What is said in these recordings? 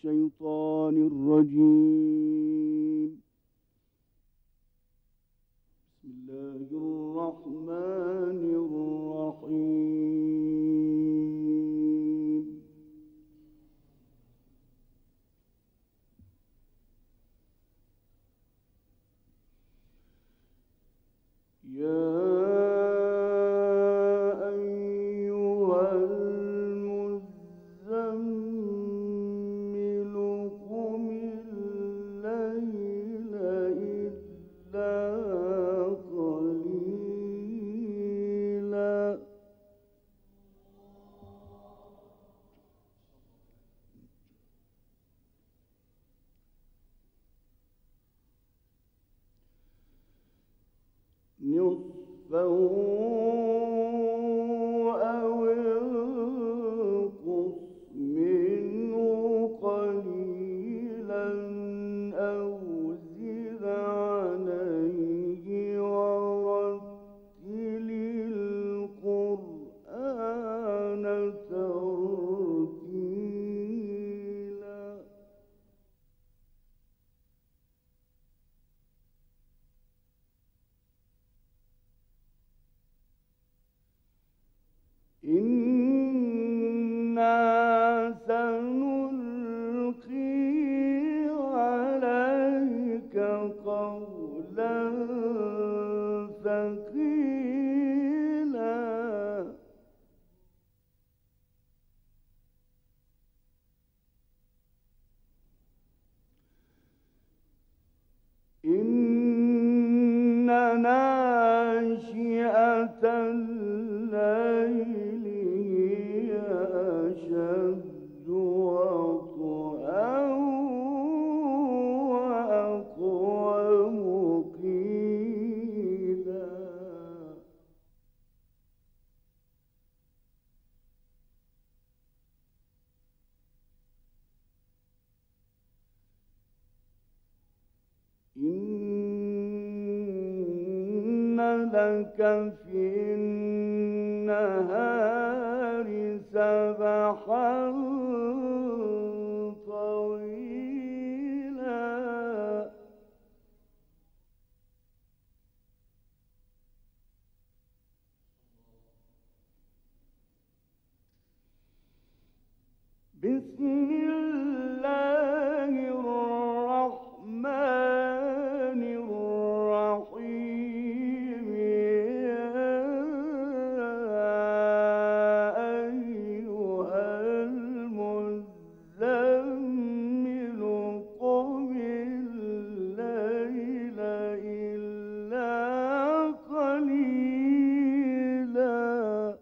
الشيطان الرجيم. بسم الله الرحمن الرحيم. يا نصفه أو انقص منه قليلا أو زد عليه ورتل القرآن ترتيلا. إنا سنلقي عليك قولا ثقيلا. إن ناشئة الليل هي أشد وطئا وأقوم قيلا. إن لك في النهار سبحا طويلا. بسم الله الرحمن الرحيم. يا أيها المزمل قم الليل إلا قليلا.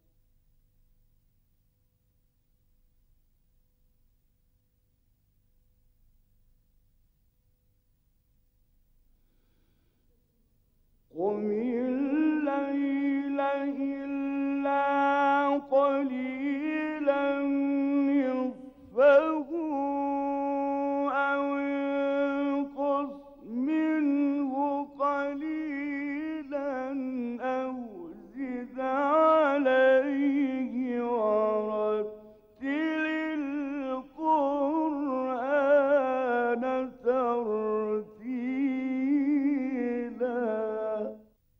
قم الليل إلا قليلا نصفه أو انقص منه قليلا أو زد عليه ورتل القرآن ترتيلا.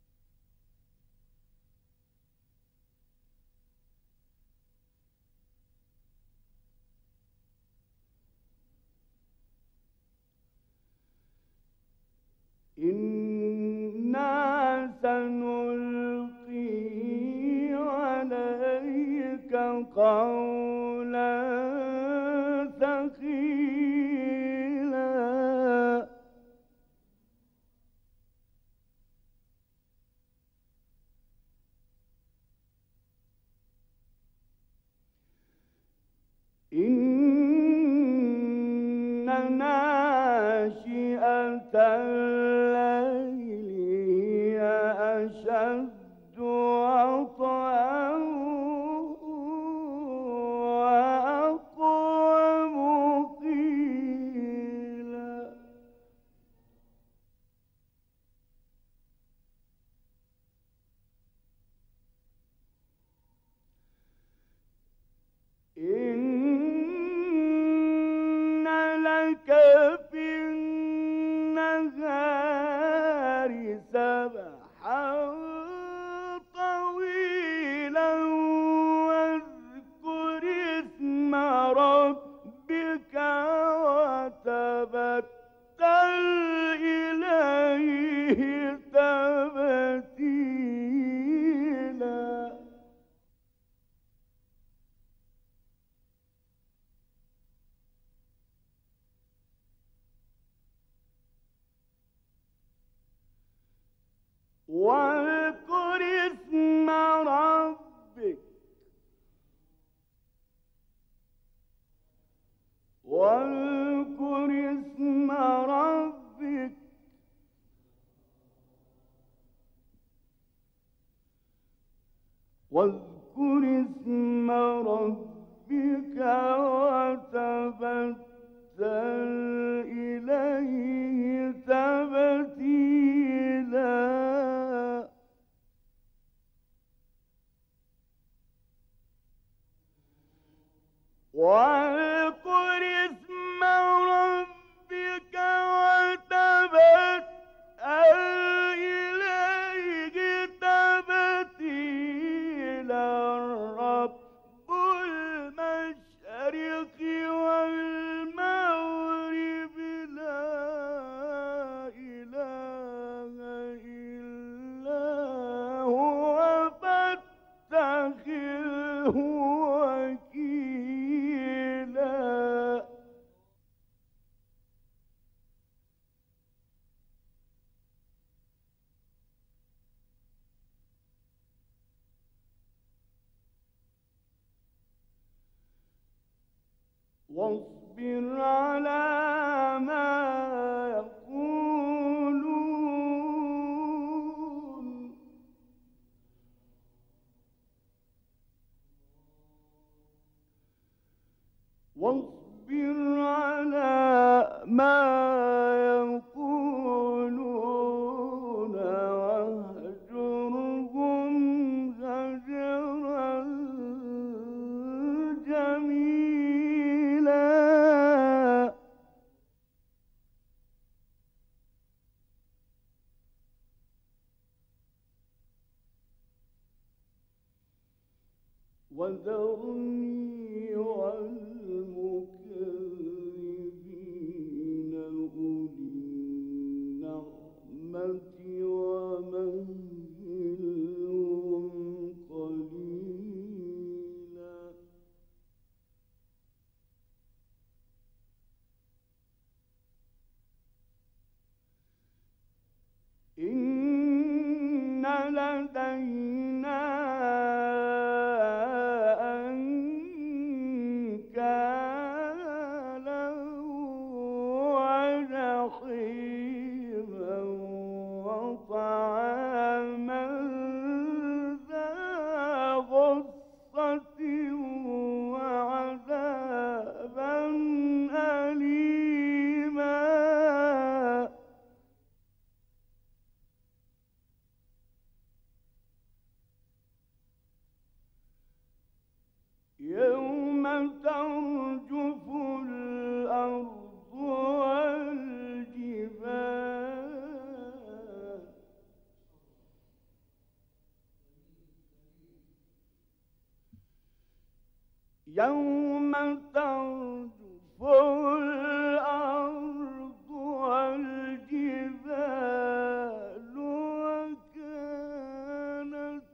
إنا سنلقي عليك قولا ثقيلا. إن ناشئة الليل هي أشد وطئا وأقوم قيلا. إن واذكر اسم ربك وتبتل إليه تبتيلا رب المشرق والمغرب لا إله إلا هو فاتخذه وكيلا. واصبر على ما يقولون واصبر على ما يقولون واهجرهم هجرا جميلا. وذرني والمكذبين أولي النعمة ومهلهم قليلا. إن لدينا أنكالا وجحيما وطعاما ذا غصة وعذابا أليما. يوم ترجف الأرض والجبال يوم ترجف الأرض والجبال وكانت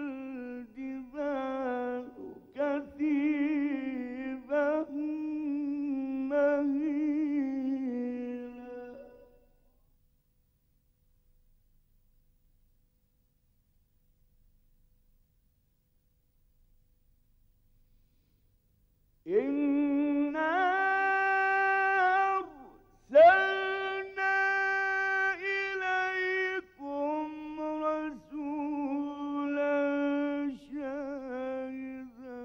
الجبال كثيبا مهيلا. إنا أرسلنا إليكم رسولا شاهدا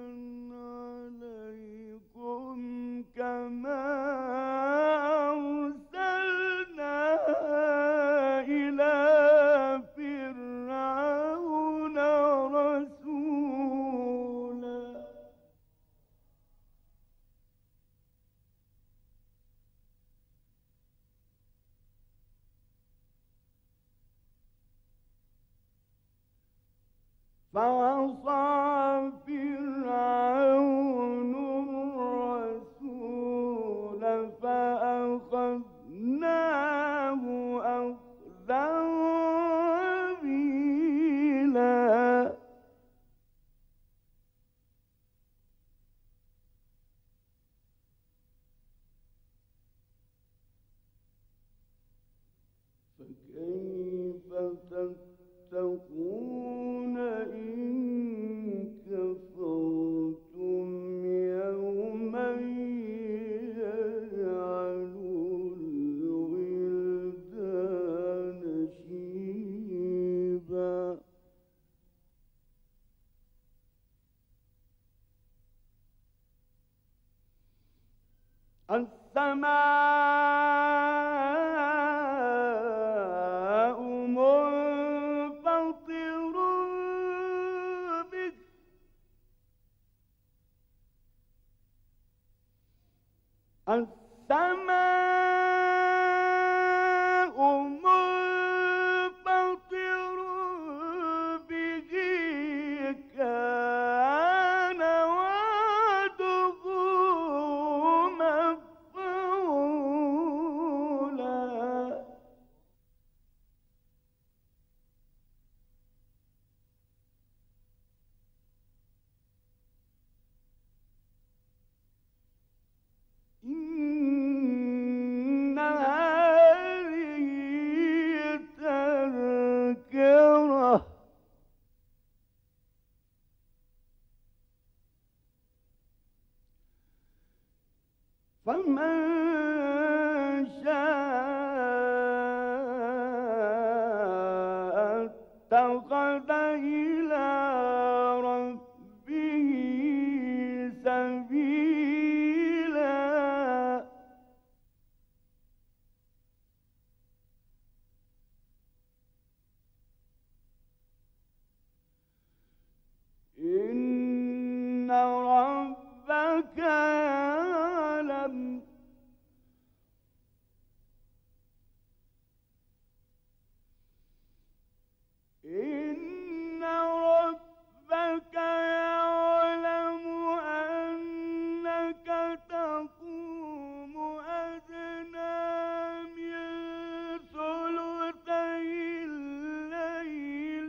عليكم كما أرسلنا إلى فرعون رسولا. فعصى فرعون الرسول فأخذناه أخذا وبيلا. فكيف تتقون إن كفرتم يوما يجعل الولدان شيبا. السماء منفطر به السماء منفطر به كان وعده مفعولا إن هذه تذكرة فمن شاء اتخذ إلى ربه سبيلا إن ربك يعلم إن ربك يعلم أنك تقوم أدنى من ثلثي الليل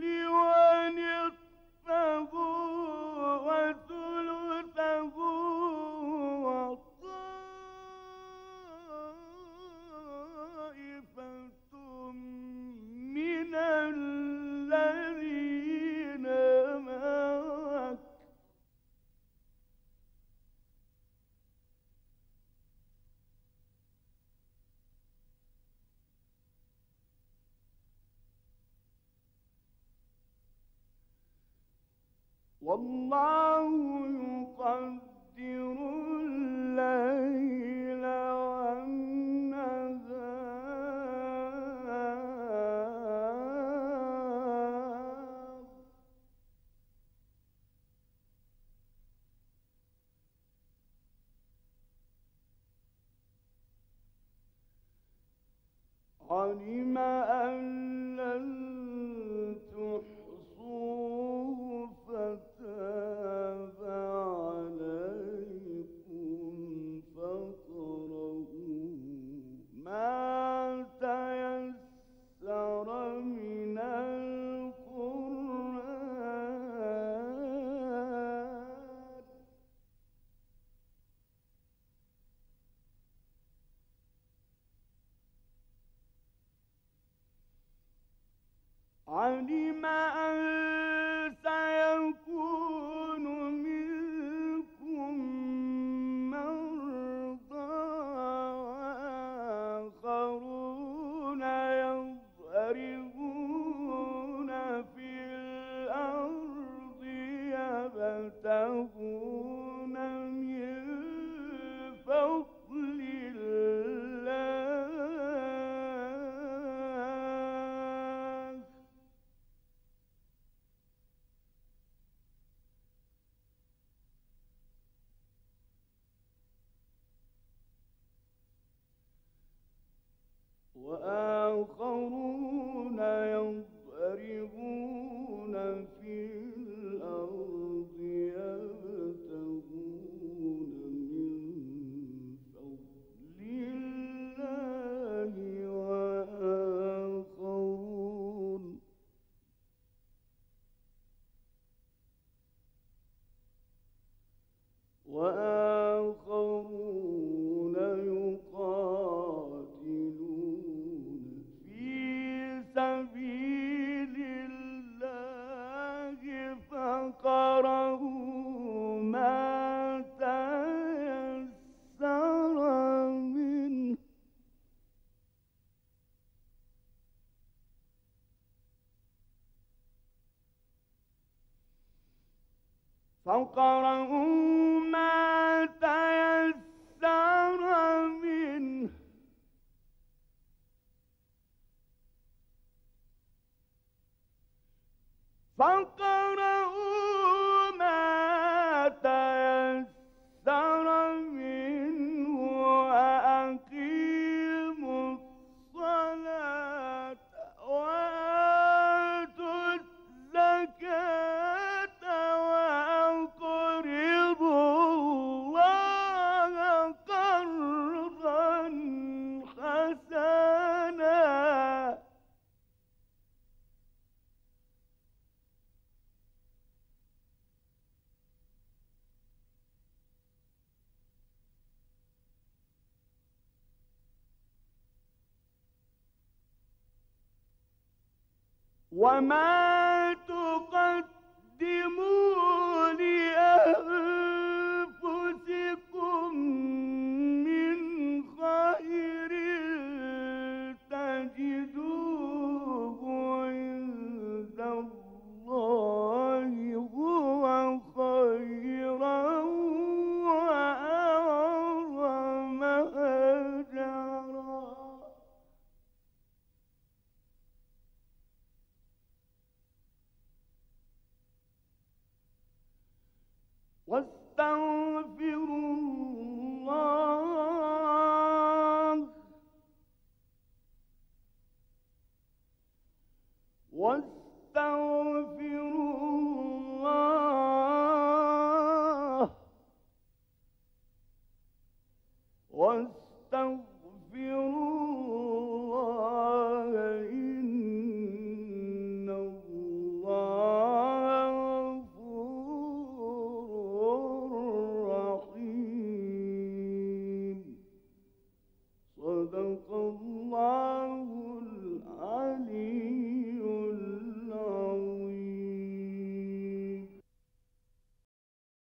ونصفه وثلثه وطائفة من الذين معك والله يقدر الليل والنهار علم أن لن تحصوه فتاب عليكم فاقرؤوا ما تيسر من القرآن علم أن سيكون منكم مرضى وآخرون يضربون في الأرض يبتغون من فضل الله وآخرون يضربون في الأرض يبتغون من فضل الله وآخرون يقاتلون في سبيل الله فقرأوا ما تيسر منه فقرأوا ما تيسر منه فقرأوا ما تيسر منه وما تقدموا لأنفسكم من خير تجدوه عند الله هو خيرا وأعظم أجرا. واستغفروا الله إن الله غفور رحيم. صدق الله